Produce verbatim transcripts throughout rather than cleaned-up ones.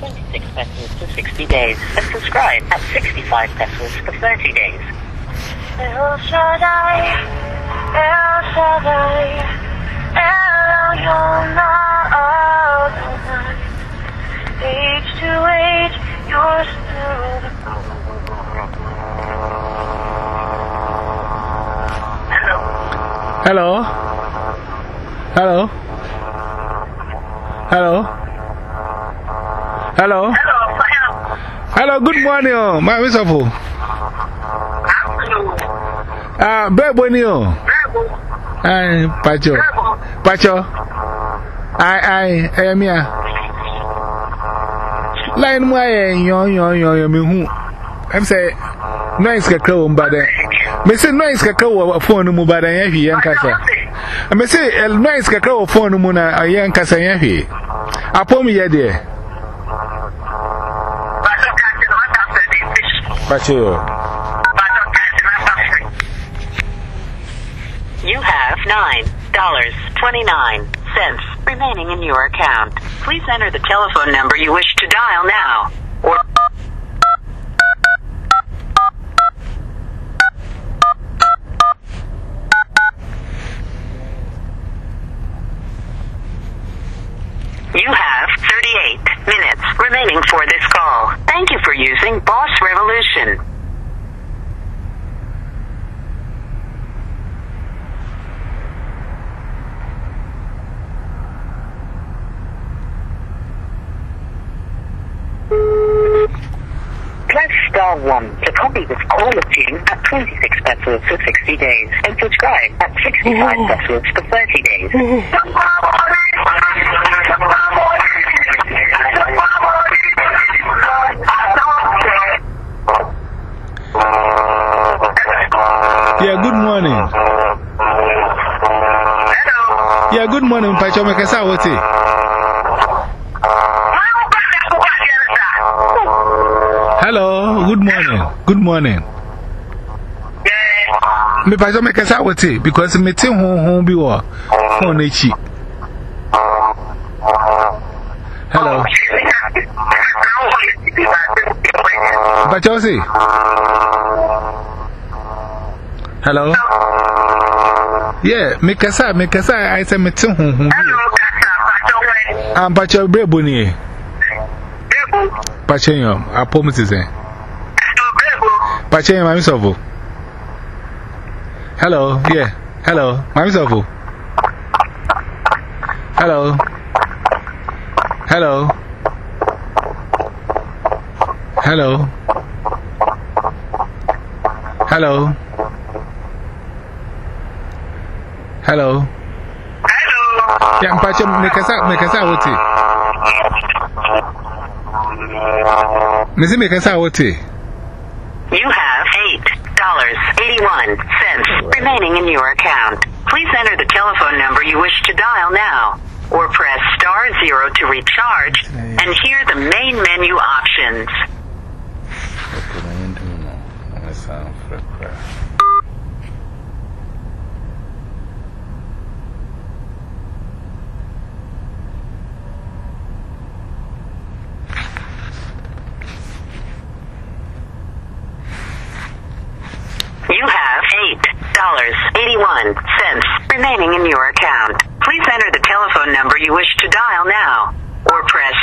twenty-six pesos for sixty days and subscribe at sixty-five pesos for thirty days. El Shaddai, El Shaddai, El Elyon Adonai. Age to age, you're still the Hello? Hello? Hello? Hello? Hello, good morning, oh, my Mister Ah, Brebo Neo. Ay, Pacho. Pacho. Ay, ay, ay, mia. Line way, yo, yo, yo, yo, me who. I'm saying, noise can go, but me say noise can go phone no but I hear young cassa. I may say, noise can go phone no more, a young cassa. Upon me, dear. Pacho. You have nine dollars and twenty-nine cents remaining in your account. Please enter the telephone number you wish to dial now. Or you have thirty-eight minutes remaining for this call. Thank you for using Boss Revolution. Press star one to copy this caller tune at twenty-six pesos for sixty days and subscribe at sixty-five pesos for thirty days. Yeah, good morning. Hello. Yeah, good morning, Pacho. Make us out with it. Hello, good morning. Good morning. Me Pacho make us out with it because me tin home home be wa phone echi. Hello. Pacho say. Hello. Yeah, me kasa, me kasa, I say me tin home home. I'm Pacho Brebo ni. Pachenyo, I promise you. Pachenyo, my Mister Hello, yeah. Hello, my Mister Hello. Hello. Hello. Hello. Hello. Yeah, Pacho, make us out, make us out with it. Mister Make us out with it. You have eight dollars and eighty-one cents remaining in your account. Please enter the telephone number you wish to dial now, or press star zero to recharge and hear the main menu options. You have eight dollars and eighty-one cents remaining in your account. Please enter the telephone number you wish to dial now, or press.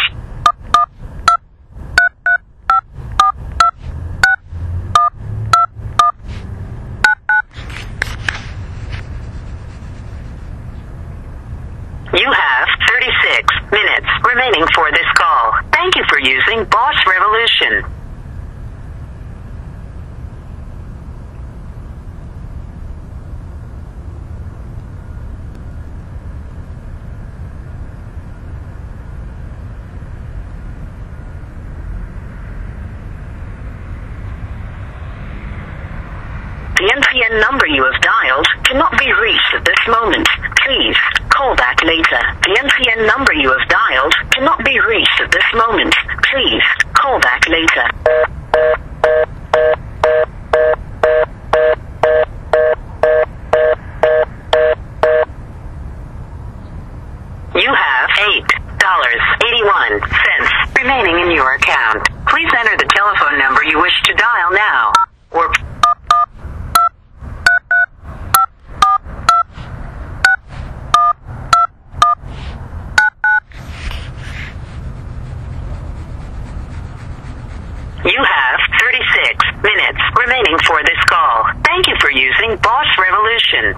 You have thirty-six minutes remaining for this call. Thank you for using Boss Revolution. The M T N number you have dialed cannot be reached at this moment. Please call back later. The M T N number you have dialed cannot be reached at this moment. Please call back later. You have eight dollars and eighty-one cents remaining. remaining in your account. Please enter the telephone number you wish to dial now. Or you have thirty-six minutes remaining for this call. Thank you for using Boss Revolution.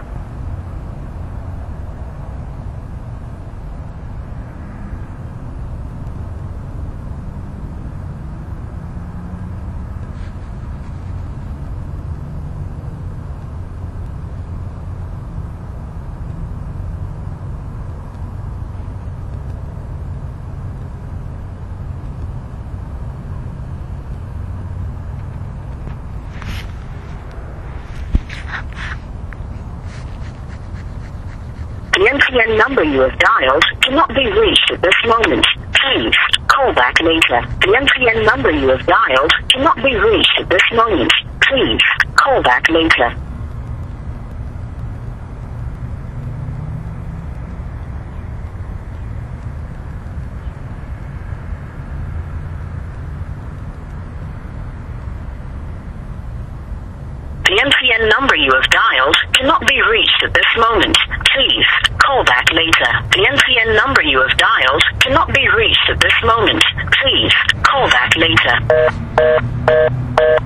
The M T N number you have dialed cannot be reached at this moment. Please call back later. The M T N number you have dialed cannot be reached at this moment. Please call back later. The M T N number you have dialed cannot be reached at this moment. Please call back later. The M T N number you have dialed cannot be reached at this moment. Please call back later.